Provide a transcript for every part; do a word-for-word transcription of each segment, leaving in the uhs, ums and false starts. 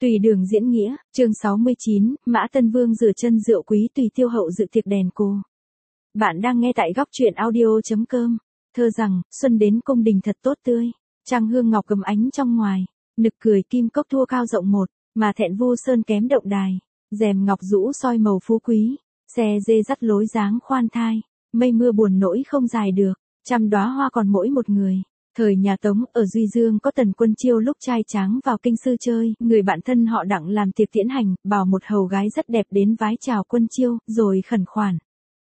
Tùy đường diễn nghĩa, chương sáu mươi chín, Mã Tân Vương rửa chân rượu quý tùy tiêu hậu dự tiệc đèn cô. Bạn đang nghe tại góc truyện audio.com. Thơ rằng, xuân đến cung đình thật tốt tươi, trăng hương ngọc cầm ánh trong ngoài, nực cười kim cốc thua cao rộng một, mà thẹn vu sơn kém động đài, rèm ngọc rũ soi màu phú quý, xe dê dắt lối dáng khoan thai, mây mưa buồn nỗi không dài được, trăm đóa hoa còn mỗi một người. Thời nhà Tống, ở Duy Dương có Tần Quân Chiêu lúc trai tráng vào kinh sư chơi, người bạn thân họ Đặng làm tiệc tiễn hành, bảo một hầu gái rất đẹp đến vái chào Quân Chiêu, rồi khẩn khoản.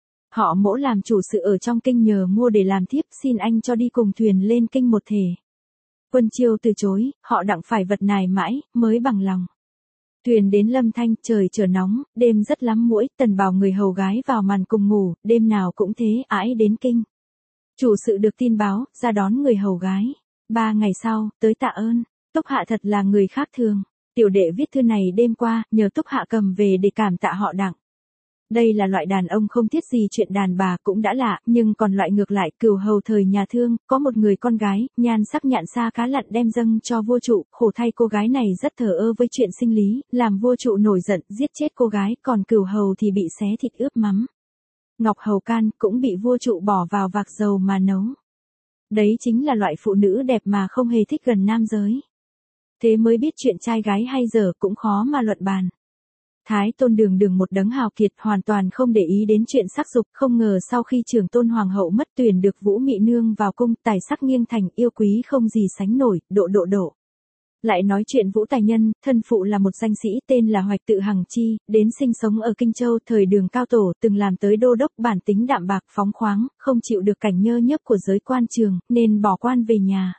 Họ Mỗ làm chủ sự ở trong kinh nhờ mua để làm thiếp, xin anh cho đi cùng thuyền lên kinh một thể. Quân Chiêu từ chối, họ Đặng phải vật nài mãi, mới bằng lòng. Thuyền đến Lâm Thanh, trời trở nóng, đêm rất lắm muỗi, Tần bảo người hầu gái vào màn cùng ngủ, đêm nào cũng thế, ãi đến kinh. Chủ sự được tin báo, ra đón người hầu gái. Ba ngày sau, tới tạ ơn. Túc Hạ thật là người khác thường. Tiểu đệ viết thư này đêm qua, nhờ Túc Hạ cầm về để cảm tạ họ Đặng. Đây là loại đàn ông không thiết gì chuyện đàn bà cũng đã lạ, nhưng còn loại ngược lại, cửu hầu thời nhà Thương, có một người con gái, nhan sắc nhạn xa cá lặn đem dâng cho vua trụ, khổ thay cô gái này rất thờ ơ với chuyện sinh lý, làm vua trụ nổi giận, giết chết cô gái, còn cửu hầu thì bị xé thịt ướp mắm. Ngọc Hầu Can cũng bị vua trụ bỏ vào vạc dầu mà nấu. Đấy chính là loại phụ nữ đẹp mà không hề thích gần nam giới. Thế mới biết chuyện trai gái hay dở cũng khó mà luận bàn. Thái Tôn đường đường một đấng hào kiệt hoàn toàn không để ý đến chuyện sắc dục, không ngờ sau khi Trường Tôn Hoàng hậu mất tuyển được Vũ Mị Nương vào cung, tài sắc nghiêng thành, yêu quý không gì sánh nổi, độ độ độ. Lại nói chuyện Vũ Tài Nhân, thân phụ là một danh sĩ tên là Hoạch Tự Hằng Chi, đến sinh sống ở Kinh Châu thời Đường Cao Tổ, từng làm tới đô đốc, bản tính đạm bạc phóng khoáng, không chịu được cảnh nhơ nhớp của giới quan trường, nên bỏ quan về nhà.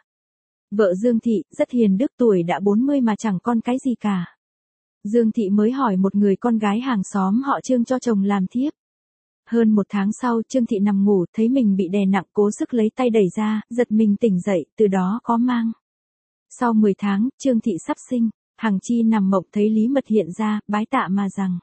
Vợ Dương Thị, rất hiền đức, tuổi đã bốn mươi mà chẳng con cái gì cả. Dương Thị mới hỏi một người con gái hàng xóm họ Trương cho chồng làm thiếp. Hơn một tháng sau, Trương Thị nằm ngủ, thấy mình bị đè nặng, cố sức lấy tay đẩy ra, giật mình tỉnh dậy, từ đó có mang. Sau mười tháng, Trương Thị sắp sinh, Hằng Chi nằm mộng thấy Lý Mật hiện ra, bái tạ mà rằng: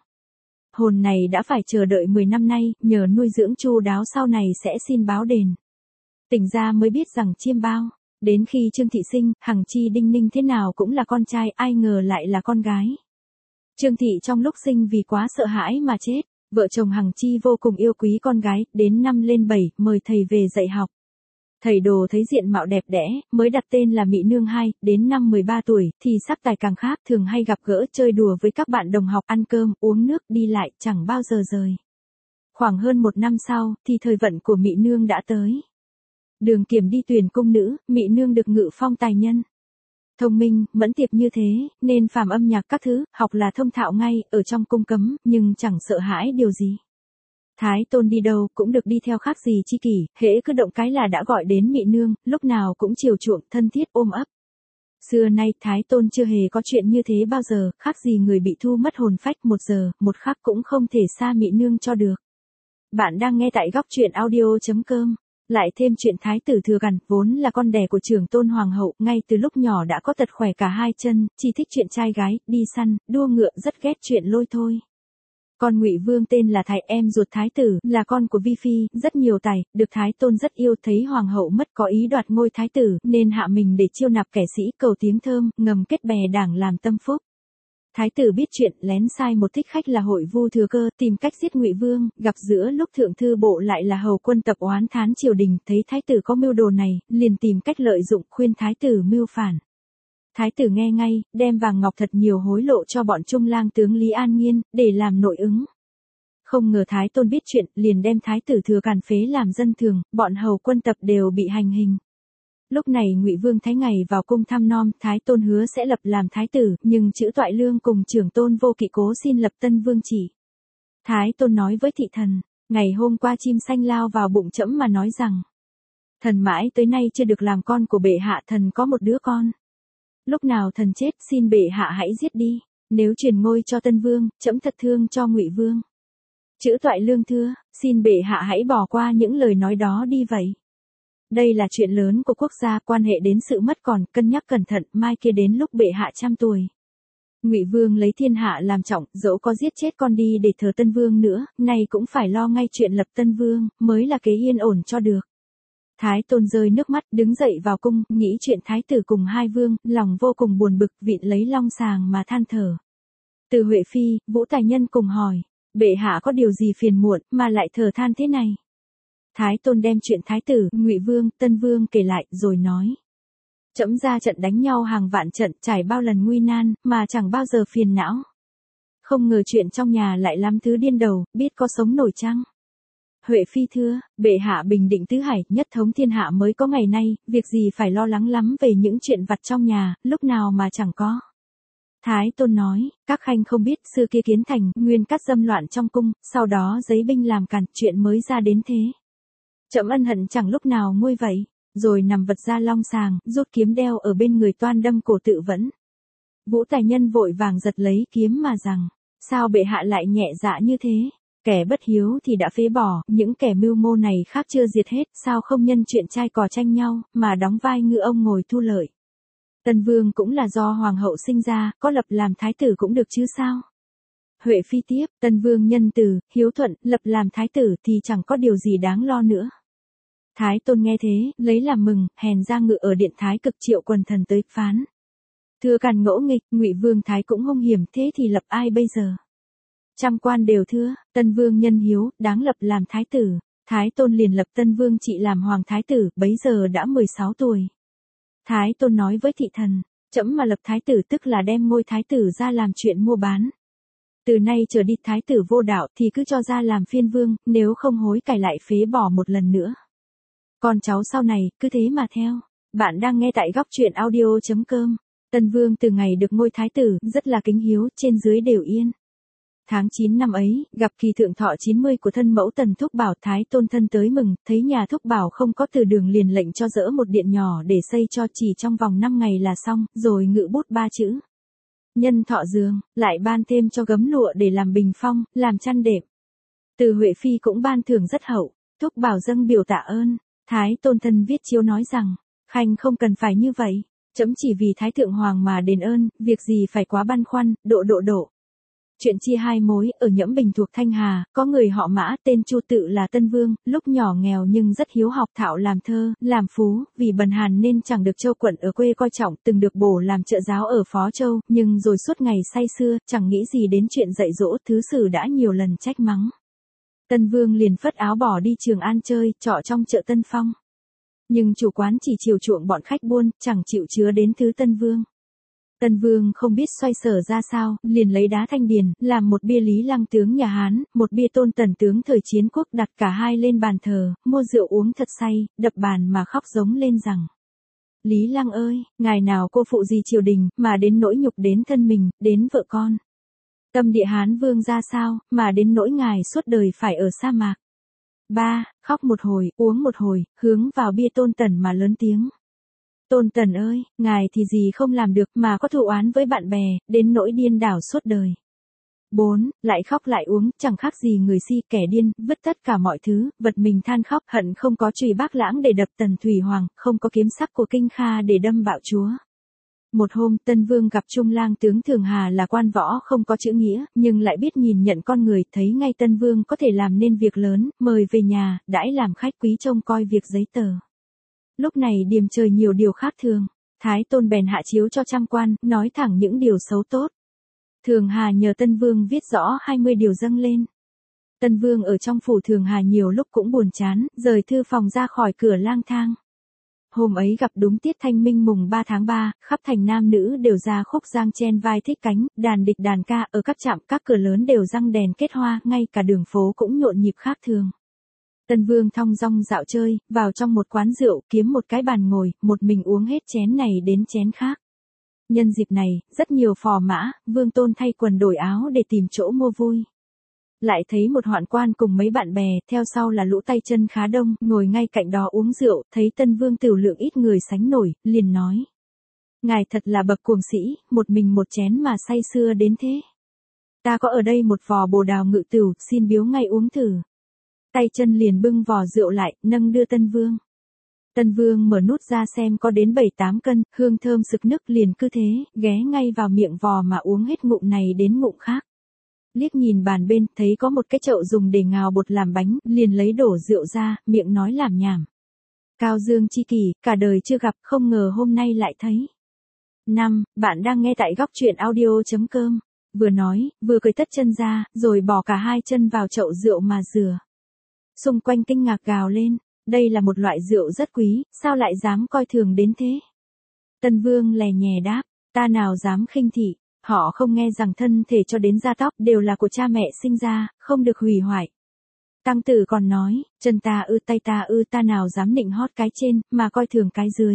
hồn này đã phải chờ đợi mười năm nay, nhờ nuôi dưỡng chu đáo sau này sẽ xin báo đền. Tỉnh ra mới biết rằng chiêm bao. Đến khi Trương Thị sinh, Hằng Chi đinh ninh thế nào cũng là con trai, ai ngờ lại là con gái. Trương Thị trong lúc sinh vì quá sợ hãi mà chết, vợ chồng Hằng Chi vô cùng yêu quý con gái, đến năm lên bảy, mời thầy về dạy học. Thầy đồ thấy diện mạo đẹp đẽ, mới đặt tên là Mị Nương hai, đến năm mười ba tuổi, thì sắc tài càng khác, thường hay gặp gỡ chơi đùa với các bạn đồng học, ăn cơm, uống nước, đi lại, chẳng bao giờ rời. Khoảng hơn một năm sau, thì thời vận của Mị Nương đã tới. Đường Kiểm đi tuyển cung nữ, Mị Nương được ngự phong tài nhân. Thông minh, mẫn tiệp như thế, nên phàm âm nhạc các thứ, học là thông thạo ngay, ở trong cung cấm, nhưng chẳng sợ hãi điều gì. Thái Tôn đi đâu cũng được đi theo khác gì chi kỷ, hễ cứ động cái là đã gọi đến Mị Nương, lúc nào cũng chiều chuộng, thân thiết ôm ấp. Xưa nay Thái Tôn chưa hề có chuyện như thế bao giờ, khác gì người bị thu mất hồn phách một giờ, một khắc cũng không thể xa Mị Nương cho được. Bạn đang nghe tại góc truyện audio.com. Lại thêm chuyện Thái tử Thừa Càn, vốn là con đẻ của Trường Tôn Hoàng hậu, ngay từ lúc nhỏ đã có tật khỏe cả hai chân, chỉ thích chuyện trai gái, đi săn, đua ngựa, rất ghét chuyện lôi thôi. Con Ngụy Vương tên là Thái, em ruột Thái tử, là con của Vi Phi, rất nhiều tài, được Thái Tôn rất yêu, thấy Hoàng hậu mất có ý đoạt ngôi Thái tử, nên hạ mình để chiêu nạp kẻ sĩ, cầu tiếng thơm, ngầm kết bè đảng làm tâm phúc. Thái tử biết chuyện, lén sai một thích khách là Hội Vu Thừa Cơ, tìm cách giết Ngụy Vương, gặp giữa lúc thượng thư bộ lại là hầu quân tập oán thán triều đình, thấy Thái tử có mưu đồ này, liền tìm cách lợi dụng, khuyên Thái tử mưu phản. Thái tử nghe ngay, đem vàng ngọc thật nhiều hối lộ cho bọn trung lang tướng Lý An Nhiên, để làm nội ứng. Không ngờ Thái Tôn biết chuyện, liền đem Thái tử Thừa Càn phế làm dân thường, bọn hầu quân tập đều bị hành hình. Lúc này Ngụy Vương Thái ngày vào cung thăm nom, Thái Tôn hứa sẽ lập làm thái tử, nhưng chữ Toại Lương cùng Trưởng Tôn Vô Kỵ cố xin lập tân vương chỉ. Thái Tôn nói với thị thần: ngày hôm qua chim xanh lao vào bụng trẫm mà nói rằng, thần mãi tới nay chưa được làm con của bệ hạ, thần có một đứa con. Lúc nào thần chết, xin bệ hạ hãy giết đi, nếu truyền ngôi cho tân vương, trẫm thật thương cho Ngụy Vương. Chữ Toại Lương thưa, xin bệ hạ hãy bỏ qua những lời nói đó đi vậy. Đây là chuyện lớn của quốc gia, quan hệ đến sự mất còn, cân nhắc cẩn thận, mai kia đến lúc bệ hạ trăm tuổi. Ngụy Vương lấy thiên hạ làm trọng, dẫu có giết chết con đi để thờ tân vương nữa, nay cũng phải lo ngay chuyện lập tân vương, mới là kế yên ổn cho được. Thái Tôn rơi nước mắt đứng dậy vào cung, nghĩ chuyện thái tử cùng hai vương, lòng vô cùng buồn bực vịn lấy long sàng mà than thở. Từ Huệ Phi, Vũ Tài Nhân cùng hỏi, bệ hạ có điều gì phiền muộn mà lại thở than thế này? Thái Tôn đem chuyện thái tử, Ngụy Vương, Tân Vương kể lại rồi nói. Trẫm ra trận đánh nhau hàng vạn trận, trải bao lần nguy nan, mà chẳng bao giờ phiền não. Không ngờ chuyện trong nhà lại lắm thứ điên đầu, biết có sống nổi chăng? Huệ Phi thưa, bệ hạ bình định tứ hải, nhất thống thiên hạ mới có ngày nay, việc gì phải lo lắng lắm về những chuyện vặt trong nhà, lúc nào mà chẳng có. Thái Tôn nói, các khanh không biết xưa kia Kiến Thành, nguyên cắt dâm loạn trong cung, sau đó giấy binh làm cản, chuyện mới ra đến thế. Trẫm ân hận chẳng lúc nào nguôi vậy, rồi nằm vật ra long sàng, rút kiếm đeo ở bên người toan đâm cổ tự vẫn. Vũ Tài Nhân vội vàng giật lấy kiếm mà rằng, sao bệ hạ lại nhẹ dạ như thế? Kẻ bất hiếu thì đã phế bỏ, những kẻ mưu mô này khác chưa diệt hết, sao không nhân chuyện trai cò tranh nhau, mà đóng vai ngư ông ngồi thu lợi. Tân Vương cũng là do hoàng hậu sinh ra, có lập làm thái tử cũng được chứ sao? Huệ Phi tiếp, Tân Vương nhân từ, hiếu thuận, lập làm thái tử thì chẳng có điều gì đáng lo nữa. Thái Tôn nghe thế, lấy làm mừng, hèn ra ngự ở điện thái cực triệu quần thần tới phán. Thưa càn ngỗ nghịch, Ngụy Vương thái cũng hung hiểm, thế thì lập ai bây giờ? Trăm quan đều thưa, Tân Vương nhân hiếu, đáng lập làm thái tử. Thái Tôn liền lập Tân Vương trị làm hoàng thái tử, bấy giờ đã mười sáu tuổi. Thái Tôn nói với thị thần, trẫm mà lập thái tử tức là đem ngôi thái tử ra làm chuyện mua bán. Từ nay trở đi thái tử vô đạo thì cứ cho ra làm phiên vương, nếu không hối cải lại phế bỏ một lần nữa. Con cháu sau này, cứ thế mà theo. Bạn đang nghe tại góc truyện audio chấm com. Tân Vương từ ngày được ngôi thái tử, rất là kính hiếu, trên dưới đều yên. Tháng chín năm ấy, gặp kỳ thượng thọ chín mươi của thân mẫu Tần Thúc Bảo, Thái Tôn thân tới mừng, thấy nhà Thúc Bảo không có từ đường liền lệnh cho dỡ một điện nhỏ để xây cho, chỉ trong vòng năm ngày là xong, rồi ngự bút ba chữ. Nhân thọ giường, lại ban thêm cho gấm lụa để làm bình phong, làm chăn đệm. Từ Huệ Phi cũng ban thưởng rất hậu, Thúc Bảo dâng biểu tạ ơn. Thái Tôn thân viết chiếu nói rằng, khanh không cần phải như vậy, trẫm chỉ vì Thái Thượng Hoàng mà đền ơn, việc gì phải quá băn khoăn, độ độ độ. Chuyện chia hai mối, ở Nhẫm Bình thuộc Thanh Hà, có người họ Mã, tên Chu tự là Tân Vương, lúc nhỏ nghèo nhưng rất hiếu học, thạo làm thơ, làm phú, vì bần hàn nên chẳng được Châu quận ở quê coi trọng, từng được bổ làm trợ giáo ở Phó Châu, nhưng rồi suốt ngày say sưa, chẳng nghĩ gì đến chuyện dạy dỗ, thứ sử đã nhiều lần trách mắng. Tân Vương liền phất áo bỏ đi Trường An chơi, trọ trong chợ Tân Phong. Nhưng chủ quán chỉ chiều chuộng bọn khách buôn, chẳng chịu chứa đến thứ Tân Vương. Tân Vương không biết xoay sở ra sao, liền lấy đá thanh điền, làm một bia Lý Lăng tướng nhà Hán, một bia Tôn Tần tướng thời chiến quốc, đặt cả hai lên bàn thờ, mua rượu uống thật say, đập bàn mà khóc giống lên rằng. Lý Lăng ơi, ngài nào cô phụ gì triều đình, mà đến nỗi nhục đến thân mình, đến vợ con. Tâm địa Hán Vương ra sao, mà đến nỗi ngài suốt đời phải ở sa mạc. Ba, khóc một hồi, uống một hồi, hướng vào bia Tôn Tần mà lớn tiếng. Tôn Tần ơi, ngài thì gì không làm được mà có thù oán với bạn bè, đến nỗi điên đảo suốt đời. Bốn, lại khóc lại uống, chẳng khác gì người si kẻ điên, vứt tất cả mọi thứ, vật mình than khóc, hận không có chùy Bác Lãng để đập Tần Thủy Hoàng, không có kiếm sắc của Kinh Kha để đâm bạo chúa. Một hôm, Tân Vương gặp Trung lang tướng Thường Hà là quan võ không có chữ nghĩa, nhưng lại biết nhìn nhận con người, thấy ngay Tân Vương có thể làm nên việc lớn, mời về nhà, đãi làm khách quý trông coi việc giấy tờ. Lúc này điềm trời nhiều điều khác thường, Thái Tôn bèn hạ chiếu cho trăm quan, nói thẳng những điều xấu tốt. Thường Hà nhờ Tân Vương viết rõ hai mươi điều dâng lên. Tân Vương ở trong phủ Thường Hà nhiều lúc cũng buồn chán, rời thư phòng ra khỏi cửa lang thang. Hôm ấy gặp đúng tiết thanh minh mùng ba tháng ba, khắp thành nam nữ đều ra khúc giang chen vai thích cánh, đàn địch đàn ca, ở các trạm các cửa lớn đều răng đèn kết hoa, ngay cả đường phố cũng nhộn nhịp khác thường. Tân Vương thong dong dạo chơi, vào trong một quán rượu, kiếm một cái bàn ngồi, một mình uống hết chén này đến chén khác. Nhân dịp này, rất nhiều phò mã, Vương Tôn thay quần đổi áo để tìm chỗ mua vui. Lại thấy một hoạn quan cùng mấy bạn bè, theo sau là lũ tay chân khá đông, ngồi ngay cạnh đó uống rượu, thấy Tân Vương tửu lượng ít người sánh nổi, liền nói. Ngài thật là bậc cuồng sĩ, một mình một chén mà say sưa đến thế. Ta có ở đây một vò bồ đào ngự tửu, xin biếu ngay uống thử. Tay chân liền bưng vò rượu lại, nâng đưa Tân Vương. Tân Vương mở nút ra xem có đến bảy tám cân, hương thơm sực nức liền cứ thế, ghé ngay vào miệng vò mà uống hết ngụm này đến ngụm khác. Liếc nhìn bàn bên, thấy có một cái chậu dùng để ngào bột làm bánh, liền lấy đổ rượu ra, miệng nói làm nhảm. Cao Dương chi kỷ, cả đời chưa gặp, không ngờ hôm nay lại thấy. năm. Bạn đang nghe tại góc truyện audio.com. Vừa nói, vừa cởi tất chân ra, rồi bỏ cả hai chân vào chậu rượu mà rửa. Xung quanh kinh ngạc gào lên, đây là một loại rượu rất quý, sao lại dám coi thường đến thế? Tân Vương lè nhè đáp, ta nào dám khinh thị, họ không nghe rằng thân thể cho đến da tóc đều là của cha mẹ sinh ra, không được hủy hoại. Tăng tử còn nói, chân ta ư tay ta ư ta nào dám nịnh hót cái trên, mà coi thường cái dưới.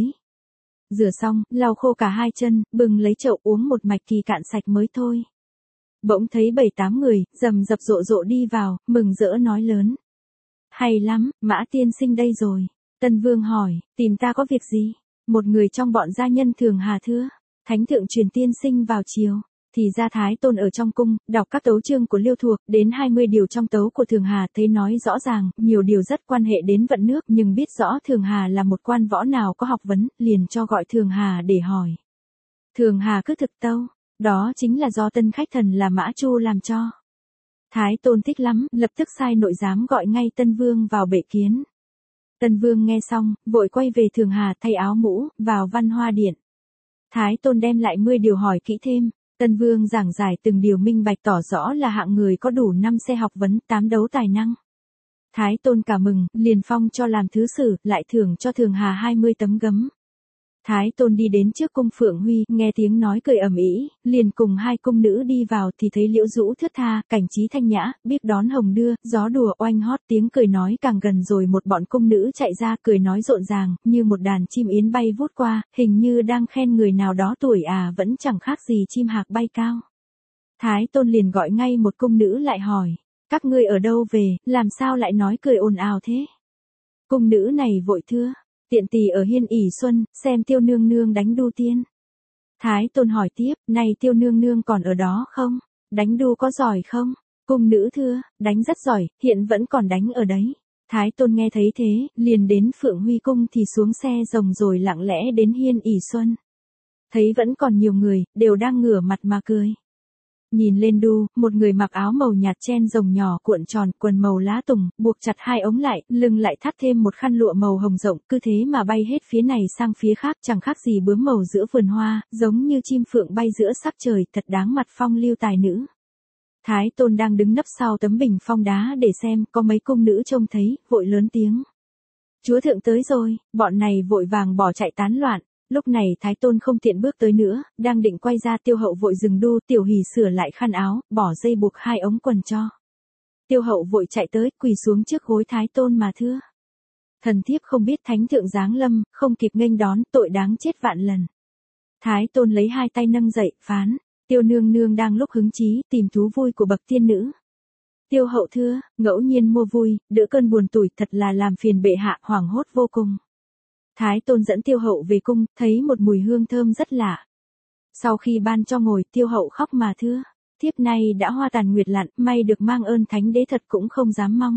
Rửa xong, lau khô cả hai chân, bừng lấy chậu uống một mạch thì cạn sạch mới thôi. Bỗng thấy bảy tám người, rầm rập rộ rộ đi vào, mừng rỡ nói lớn. Hay lắm, Mã tiên sinh đây rồi. Tân Vương hỏi, tìm ta có việc gì? Một người trong bọn gia nhân Thường Hà thưa, Thánh thượng truyền tiên sinh vào chiều. Thì ra Thái Tôn ở trong cung, đọc các tấu chương của Liêu Thuộc, đến hai mươi điều trong tấu của Thường Hà thấy nói rõ ràng, nhiều điều rất quan hệ đến vận nước, nhưng biết rõ Thường Hà là một quan võ nào có học vấn, liền cho gọi Thường Hà để hỏi. Thường Hà cứ thực tâu, đó chính là do tân khách thần là Mã Chu làm cho. Thái Tôn thích lắm, lập tức sai nội giám gọi ngay Tân Vương vào bệ kiến. Tân Vương nghe xong, vội quay về Thường Hà thay áo mũ, vào văn hoa điện. Thái Tôn đem lại mươi điều hỏi kỹ thêm. Tân Vương giảng giải từng điều minh bạch tỏ rõ là hạng người có đủ năm xe học vấn, tám đấu tài năng. Thái Tôn cả mừng, liền phong cho làm thứ sử, lại thưởng cho Thường Hà hai mươi tấm gấm. Thái Tôn đi đến trước cung Phượng Huy, nghe tiếng nói cười ầm ĩ, liền cùng hai cung nữ đi vào thì thấy Liễu Dũ thướt tha, cảnh trí thanh nhã, biết đón hồng đưa, gió đùa oanh hót, tiếng cười nói càng gần rồi một bọn cung nữ chạy ra cười nói rộn ràng, như một đàn chim yến bay vút qua, hình như đang khen người nào đó tuổi à vẫn chẳng khác gì chim hạc bay cao. Thái Tôn liền gọi ngay một cung nữ lại hỏi, các ngươi ở đâu về, làm sao lại nói cười ồn ào thế? Cung nữ này vội thưa, tiện tỳ ở Hiên ỉ Xuân, xem Tiêu nương nương đánh đu tiên. Thái Tôn hỏi tiếp, này Tiêu nương nương còn ở đó không? Đánh đu có giỏi không? Cung nữ thưa, đánh rất giỏi, hiện vẫn còn đánh ở đấy. Thái Tôn nghe thấy thế, liền đến Phượng Huy cung thì xuống xe rồng rồi lặng lẽ đến Hiên ỉ Xuân. Thấy vẫn còn nhiều người, đều đang ngửa mặt mà cười. Nhìn lên đu, một người mặc áo màu nhạt chen rồng nhỏ cuộn tròn, quần màu lá tùng, buộc chặt hai ống lại, lưng lại thắt thêm một khăn lụa màu hồng rộng, cứ thế mà bay hết phía này sang phía khác, chẳng khác gì bướm màu giữa vườn hoa, giống như chim phượng bay giữa sắc trời, thật đáng mặt phong lưu tài nữ. Thái Tôn đang đứng nấp sau tấm bình phong đá để xem, có mấy cung nữ trông thấy, vội lớn tiếng. Chúa thượng tới rồi, bọn này vội vàng bỏ chạy tán loạn. Lúc này Thái Tôn không tiện bước tới nữa, đang định quay ra Tiêu Hậu vội dừng đu, Tiểu Hỷ sửa lại khăn áo, bỏ dây buộc hai ống quần cho. Tiêu Hậu vội chạy tới, quỳ xuống trước gối Thái Tôn mà thưa. Thần thiếp không biết thánh thượng giáng lâm, không kịp nghênh đón, tội đáng chết vạn lần. Thái Tôn lấy hai tay nâng dậy, phán, Tiêu nương nương đang lúc hứng chí, tìm thú vui của bậc tiên nữ. Tiêu Hậu thưa, ngẫu nhiên mua vui, đỡ cơn buồn tủi, thật là làm phiền bệ hạ, hoảng hốt vô cùng. Thái Tôn dẫn Tiêu Hậu về cung, thấy một mùi hương thơm rất lạ. Sau khi ban cho ngồi, Tiêu Hậu khóc mà thưa, thiếp nay đã hoa tàn nguyệt lặn, may được mang ơn thánh đế thật cũng không dám mong.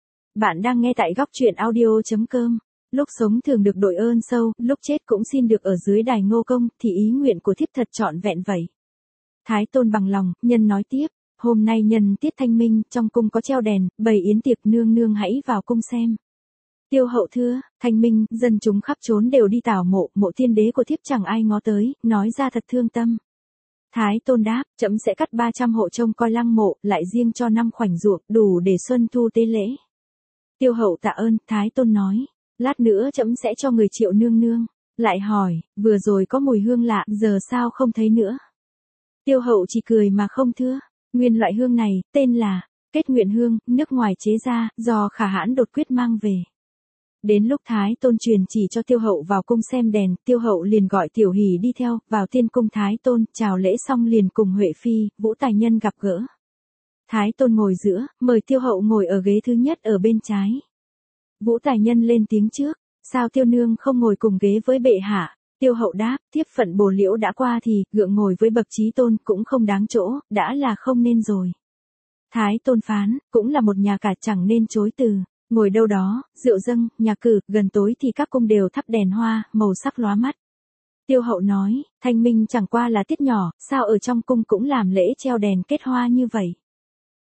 Bạn đang nghe tại góc truyện audio.com. Lúc sống thường được đội ơn sâu, lúc chết cũng xin được ở dưới đài ngô công, thì ý nguyện của thiếp thật trọn vẹn vậy. Thái Tôn bằng lòng, nhân nói tiếp, hôm nay nhân tiết thanh minh, trong cung có treo đèn, bày yến tiệc, nương nương hãy vào cung xem. Tiêu Hậu thưa, thanh minh, dân chúng khắp trốn đều đi tảo mộ, mộ tiên đế của thiếp chẳng ai ngó tới, nói ra thật thương tâm. Thái Tôn đáp, trẫm sẽ cắt ba trăm hộ trông coi lăng mộ, lại riêng cho năm khoảnh ruộng, đủ để xuân thu tế lễ. Tiêu Hậu tạ ơn, Thái Tôn nói, lát nữa trẫm sẽ cho người triệu nương nương. Lại hỏi, vừa rồi có mùi hương lạ, giờ sao không thấy nữa? Tiêu Hậu chỉ cười mà không thưa, nguyên loại hương này, tên là kết nguyện hương, nước ngoài chế ra, do Khả Hãn đột quyết mang về. Đến lúc Thái Tôn truyền chỉ cho Tiêu Hậu vào cung xem đèn, Tiêu Hậu liền gọi Tiểu Hỷ đi theo, vào tiên cung Thái Tôn, chào lễ xong liền cùng Huệ Phi, Vũ Tài Nhân gặp gỡ. Thái Tôn ngồi giữa, mời Tiêu Hậu ngồi ở ghế thứ nhất ở bên trái. Vũ Tài Nhân lên tiếng trước, sao Tiêu nương không ngồi cùng ghế với bệ hạ? Tiêu Hậu đáp, thiếp phận bồ liễu đã qua thì, gượng ngồi với bậc trí tôn cũng không đáng chỗ, đã là không nên rồi. Thái Tôn phán, cũng là một nhà cả chẳng nên chối từ. Ngồi đâu đó, rượu dâng, nhà cử, gần tối thì các cung đều thắp đèn hoa, màu sắc lóa mắt. Tiêu Hậu nói, thanh minh chẳng qua là tiết nhỏ, sao ở trong cung cũng làm lễ treo đèn kết hoa như vậy?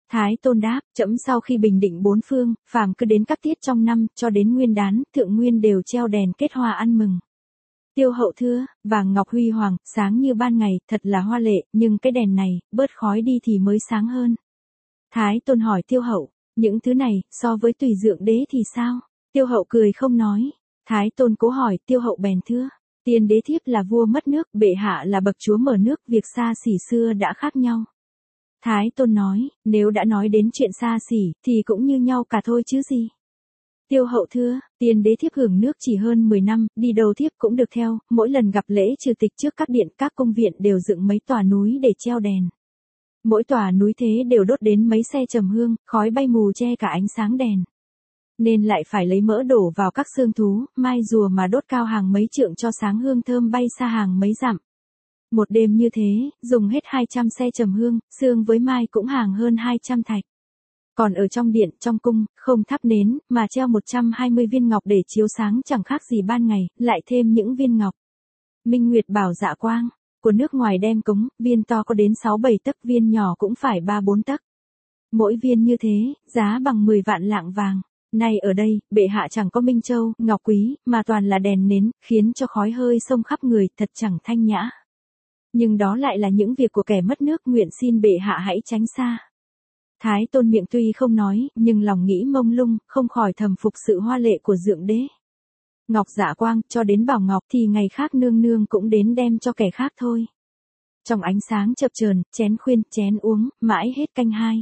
Thái Tôn đáp, trẫm sau khi bình định bốn phương, phàm cứ đến các tiết trong năm, cho đến nguyên đán, thượng nguyên đều treo đèn kết hoa ăn mừng. Tiêu hậu thưa, vàng ngọc huy hoàng, sáng như ban ngày, thật là hoa lệ, nhưng cái đèn này, bớt khói đi thì mới sáng hơn. Thái Tôn hỏi Tiêu hậu, những thứ này, so với tùy dượng đế thì sao? Tiêu hậu cười không nói. Thái Tôn cố hỏi, Tiêu hậu bèn thưa, tiên đế thiếp là vua mất nước, bệ hạ là bậc chúa mở nước, việc xa xỉ xưa đã khác nhau. Thái Tôn nói, nếu đã nói đến chuyện xa xỉ, thì cũng như nhau cả thôi chứ gì. Tiêu hậu thưa, tiên đế thiếp hưởng nước chỉ hơn mười năm, đi đâu thiếp cũng được theo, mỗi lần gặp lễ trừ tịch trước các điện, các công viện đều dựng mấy tòa núi để treo đèn. Mỗi tòa núi thế đều đốt đến mấy xe trầm hương, khói bay mù che cả ánh sáng đèn. Nên lại phải lấy mỡ đổ vào các xương thú, mai rùa mà đốt cao hàng mấy trượng cho sáng hương thơm bay xa hàng mấy dặm. Một đêm như thế, dùng hết hai trăm xe trầm hương, xương với mai cũng hàng hơn hai trăm thạch. Còn ở trong điện, trong cung, không thắp nến, mà treo một trăm hai mươi viên ngọc để chiếu sáng chẳng khác gì ban ngày, lại thêm những viên ngọc. Minh Nguyệt bảo dạ quang, của nước ngoài đem cúng, viên to có đến sáu bảy tấc, viên nhỏ cũng phải ba bốn tấc. Mỗi viên như thế, giá bằng mười vạn lạng vàng. Nay ở đây, bệ hạ chẳng có minh châu, ngọc quý, mà toàn là đèn nến, khiến cho khói hơi xông khắp người, thật chẳng thanh nhã. Nhưng đó lại là những việc của kẻ mất nước, nguyện xin bệ hạ hãy tránh xa. Thái Tôn miệng tuy không nói, nhưng lòng nghĩ mông lung, không khỏi thầm phục sự hoa lệ của dượng đế. Ngọc Dạ Quang, cho đến Bảo Ngọc thì ngày khác nương nương cũng đến đem cho kẻ khác thôi. Trong ánh sáng chập chờn, chén khuyên, chén uống, mãi hết canh hai.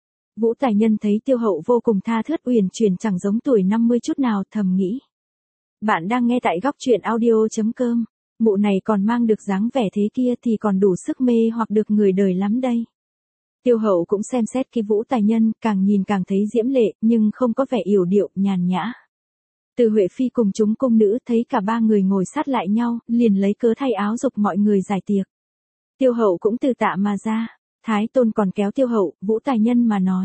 Vũ Tài Nhân thấy Tiêu hậu vô cùng tha thướt uyển chuyển, chẳng giống tuổi năm mươi chút nào, thầm nghĩ. Bạn đang nghe tại góc truyện audio chấm com. Mụ này còn mang được dáng vẻ thế kia thì còn đủ sức mê hoặc được người đời lắm đây. Tiêu hậu cũng xem xét cái Vũ Tài Nhân, càng nhìn càng thấy diễm lệ, nhưng không có vẻ yểu điệu, nhàn nhã. Từ Huệ Phi cùng chúng cung nữ thấy cả ba người ngồi sát lại nhau, liền lấy cớ thay áo giục mọi người giải tiệc. Tiêu hậu cũng từ tạ mà ra. Thái Tôn còn kéo Tiêu hậu, Vũ Tài Nhân mà nói.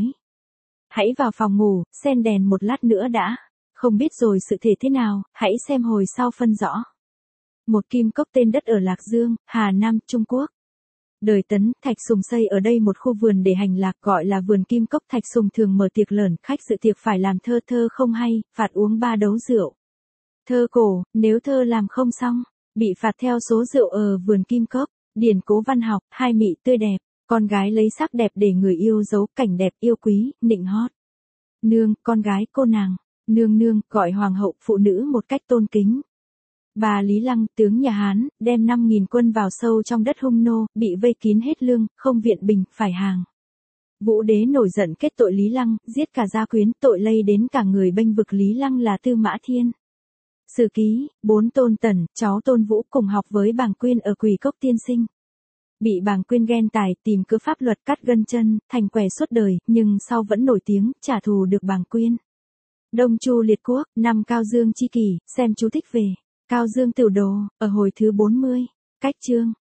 Hãy vào phòng ngủ, xem đèn một lát nữa đã. Không biết rồi sự thể thế nào, hãy xem hồi sau phân rõ. Một kim cốc tên đất ở Lạc Dương, Hà Nam, Trung Quốc. Đời Tấn, Thạch Sùng xây ở đây một khu vườn để hành lạc, gọi là vườn kim cốc. Thạch Sùng thường mở tiệc lởn, khách dự tiệc phải làm thơ, thơ không hay, phạt uống ba đấu rượu. Thơ cổ, nếu thơ làm không xong, bị phạt theo số rượu ở vườn kim cốc. Điển Cố Văn học, hai mị tươi đẹp, con gái lấy sắc đẹp để người yêu giấu cảnh đẹp yêu quý, nịnh hót. Nương, con gái cô nàng, nương nương, gọi hoàng hậu, phụ nữ một cách tôn kính. Bà Lý Lăng, tướng nhà Hán, đem năm nghìn quân vào sâu trong đất Hung Nô, bị vây kín hết lương, không viện bình, phải hàng. Vũ đế nổi giận kết tội Lý Lăng, giết cả gia quyến, tội lây đến cả người bênh vực Lý Lăng là Tư Mã Thiên. Sử ký, bốn Tôn Tần, cháu Tôn Vũ cùng học với Bàng Quyên ở Quỳ Cốc tiên sinh. Bị Bàng Quyên ghen tài, tìm cớ pháp luật cắt gân chân, thành què suốt đời, nhưng sau vẫn nổi tiếng, trả thù được Bàng Quyên. Đông Chu liệt quốc, năm Cao Dương chi kỷ, xem chú thích về. Cao Dương Tửu Đồ, ở hồi thứ bốn mươi. Cách chương.